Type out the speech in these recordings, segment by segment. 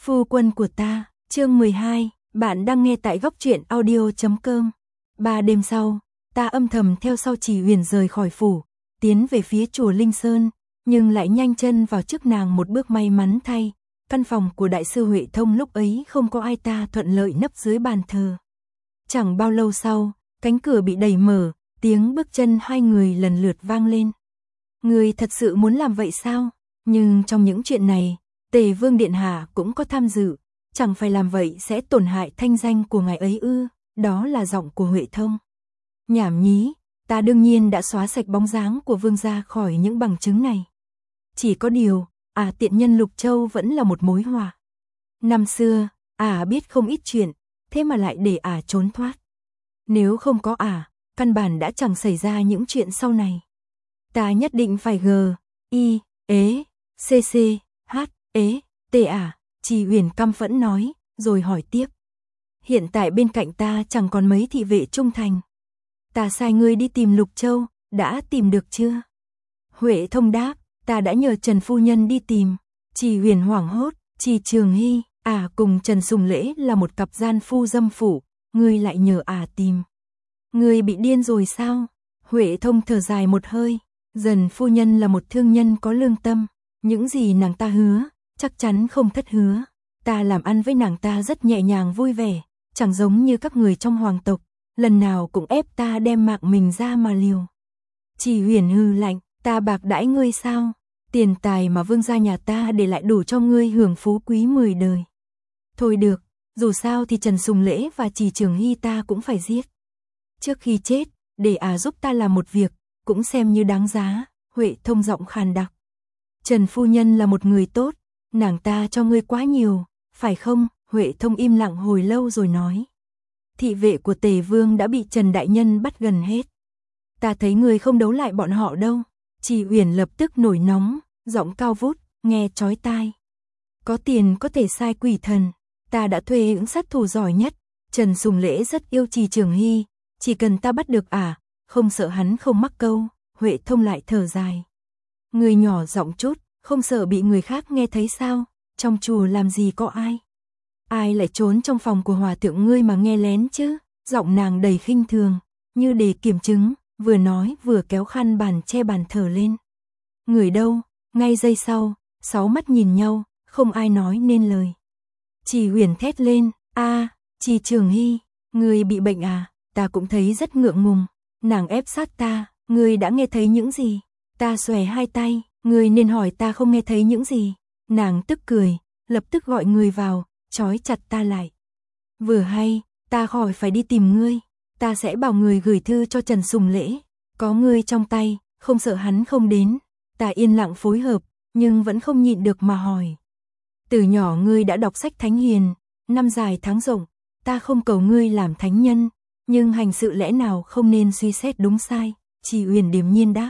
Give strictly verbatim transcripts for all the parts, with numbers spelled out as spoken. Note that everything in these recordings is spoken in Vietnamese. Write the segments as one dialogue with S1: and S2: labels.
S1: Phu quân của ta, chương mười hai, bạn đang nghe tại góc truyện audio chấm com. Ba đêm sau, ta âm thầm theo sau Chỉ Huyền rời khỏi phủ, tiến về phía chùa Linh Sơn, nhưng lại nhanh chân vào trước nàng một bước. May mắn thay, căn phòng của đại sư Huệ Thông lúc ấy không có ai, ta thuận lợi nấp dưới bàn thờ. Chẳng bao lâu sau, cánh cửa bị đẩy mở, tiếng bước chân hai người lần lượt vang lên. Người thật sự muốn làm vậy sao? Nhưng trong những chuyện này, Tề Vương Điện Hạ cũng có tham dự, chẳng phải làm vậy sẽ tổn hại thanh danh của ngài ấy ư? Đó là giọng của Huệ Thông. Nhảm nhí, ta đương nhiên đã xóa sạch bóng dáng của Vương gia khỏi những bằng chứng này. Chỉ có điều, à tiện nhân Lục Châu vẫn là một mối họa. Năm xưa, à biết không ít chuyện, thế mà lại để à trốn thoát. Nếu không có à, căn bản đã chẳng xảy ra những chuyện sau này. Ta nhất định phải g, i, ế, cc, h, ế, t à, Chỉ Huyền căm phẫn nói, rồi hỏi tiếp. Hiện tại bên cạnh ta chẳng còn mấy thị vệ trung thành. Ta sai ngươi đi tìm Lục Châu, đã tìm được chưa? Huệ Thông đáp, ta đã nhờ Trần Phu Nhân đi tìm. Chỉ Huyền hoảng hốt, Chỉ Trường Hy, à cùng Trần Sùng Lễ là một cặp gian phu dâm phủ, ngươi lại nhờ à tìm. Ngươi bị điên rồi sao? Huệ Thông thở dài một hơi, Dần Phu Nhân là một thương nhân có lương tâm, những gì nàng ta hứa, chắc chắn không thất hứa. Ta làm ăn với nàng ta rất nhẹ nhàng vui vẻ, chẳng giống như các người trong hoàng tộc, lần nào cũng ép ta đem mạng mình ra mà liều. Chỉ Huyền hư lạnh, ta bạc đãi ngươi sao? Tiền tài mà vương gia nhà ta để lại đủ cho ngươi hưởng phú quý mười đời. Thôi được, dù sao thì Trần Sùng Lễ và Chỉ Trường Hy ta cũng phải giết. Trước khi chết, để à giúp ta làm một việc, cũng xem như đáng giá. Huệ Thông giọng khàn đặc. Trần Phu Nhân là một người tốt, nàng ta cho ngươi quá nhiều, phải không? Huệ Thông im lặng hồi lâu rồi nói. Thị vệ của Tề Vương đã bị Trần Đại Nhân bắt gần hết. Ta thấy ngươi không đấu lại bọn họ đâu. Chỉ Huyền lập tức nổi nóng, giọng cao vút, nghe chói tai. Có tiền có thể sai quỷ thần, ta đã thuê những sát thủ giỏi nhất. Trần Sùng Lễ rất yêu Chỉ Trường Hy, chỉ cần ta bắt được à, không sợ hắn không mắc câu. Huệ Thông lại thở dài. Người nhỏ giọng chút, không sợ bị người khác nghe thấy sao? Trong chùa làm gì có ai? Ai lại trốn trong phòng của hòa thượng ngươi mà nghe lén chứ? Giọng nàng đầy khinh thường, như để kiểm chứng, vừa nói vừa kéo khăn bàn che bàn thờ lên. Người đâu? Ngay giây sau, sáu mắt nhìn nhau, không ai nói nên lời. Chỉ Huyền thét lên, a, Chỉ Trường Hy, ngươi bị bệnh à? Ta cũng thấy rất ngượng ngùng. Nàng ép sát ta, ngươi đã nghe thấy những gì? Ta xòe hai tay, ngươi nên hỏi ta không nghe thấy những gì. Nàng tức cười, lập tức gọi người vào, trói chặt ta lại. Vừa hay, ta khỏi phải đi tìm ngươi, ta sẽ bảo người gửi thư cho Trần Sùng Lễ. Có ngươi trong tay, không sợ hắn không đến. Ta yên lặng phối hợp, nhưng vẫn không nhịn được mà hỏi. Từ nhỏ ngươi đã đọc sách thánh hiền, năm dài tháng rộng, ta không cầu ngươi làm thánh nhân, nhưng hành sự lẽ nào không nên suy xét đúng sai? Chỉ Huyền điềm nhiên đáp.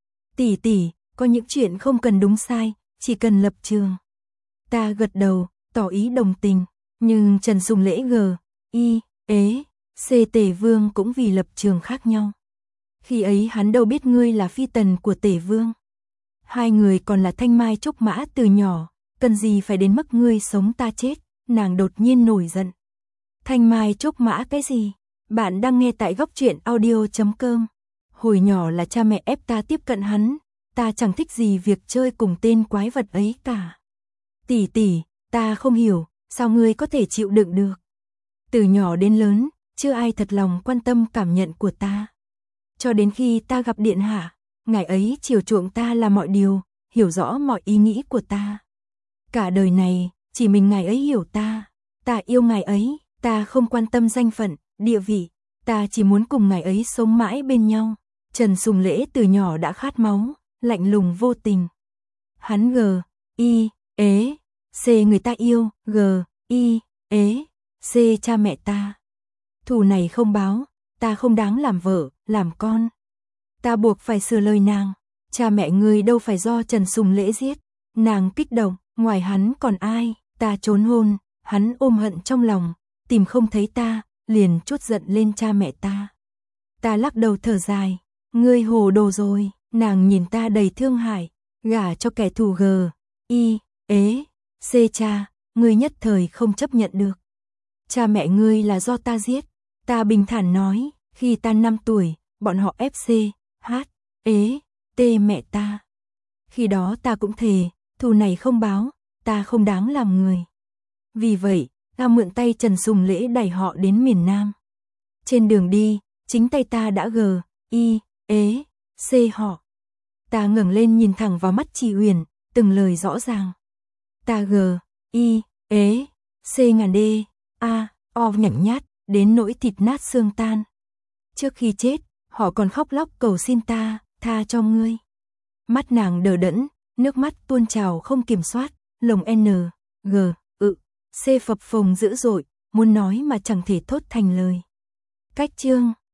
S1: Tỷ tỷ, có những chuyện không cần đúng sai, chỉ cần lập trường. Ta gật đầu, tỏ ý đồng tình, nhưng Trần Sùng Lễ g, i, ế, c Tề Vương cũng vì lập trường khác nhau. Khi ấy hắn đâu biết ngươi là phi tần của Tề Vương. Hai người còn là thanh mai trúc mã từ nhỏ, cần gì phải đến mức ngươi sống ta chết? Nàng đột nhiên nổi giận. Thanh mai trúc mã cái gì? Bạn đang nghe tại góc truyện audio chấm com. Hồi nhỏ là cha mẹ ép ta tiếp cận hắn, ta chẳng thích gì việc chơi cùng tên quái vật ấy cả. Tỷ tỷ, ta không hiểu, sao ngươi có thể chịu đựng được? Từ nhỏ đến lớn, chưa ai thật lòng quan tâm cảm nhận của ta. Cho đến khi ta gặp Điện Hạ, ngài ấy chiều chuộng ta là mọi điều, hiểu rõ mọi ý nghĩ của ta. Cả đời này, chỉ mình ngài ấy hiểu ta, ta yêu ngài ấy, ta không quan tâm danh phận, địa vị, ta chỉ muốn cùng ngài ấy sống mãi bên nhau. Trần Sùng Lễ từ nhỏ đã khát máu, lạnh lùng vô tình. Hắn g, i, ế, c người ta yêu, g, i, ế, c cha mẹ ta. Thù này không báo, ta không đáng làm vợ, làm con. Ta buộc phải sửa lời nàng, cha mẹ ngươi đâu phải do Trần Sùng Lễ giết. Nàng kích động, ngoài hắn còn ai? Ta trốn hôn, hắn ôm hận trong lòng, tìm không thấy ta, liền trút giận lên cha mẹ ta. Ta lắc đầu thở dài, ngươi hồ đồ rồi. Nàng nhìn ta đầy thương hại, gả cho kẻ thù g, i, ế, c cha, ngươi nhất thời không chấp nhận được. Cha mẹ ngươi là do ta giết. Ta bình thản nói, khi ta năm tuổi, bọn họ ép xê, hát, ế, tê mẹ ta. Khi đó ta cũng thề, thù này không báo, ta không đáng làm người. Vì vậy, ta mượn tay Trần Sùng Lễ đẩy họ đến miền Nam. Trên đường đi, chính tay ta đã gờ, y, ế, xê họ. Ta ngẩng lên nhìn thẳng vào mắt chị Huyền, từng lời rõ ràng. Ta gờ, y, ế, xê ngàn đê, a, o nhảnh nhát, đến nỗi thịt nát xương tan. Trước khi chết, họ còn khóc lóc cầu xin ta, tha cho ngươi. Mắt nàng đờ đẫn, nước mắt tuôn trào không kiểm soát, lồng N, G, ự, C phập phồng dữ dội, muốn nói mà chẳng thể thốt thành lời. Cách chương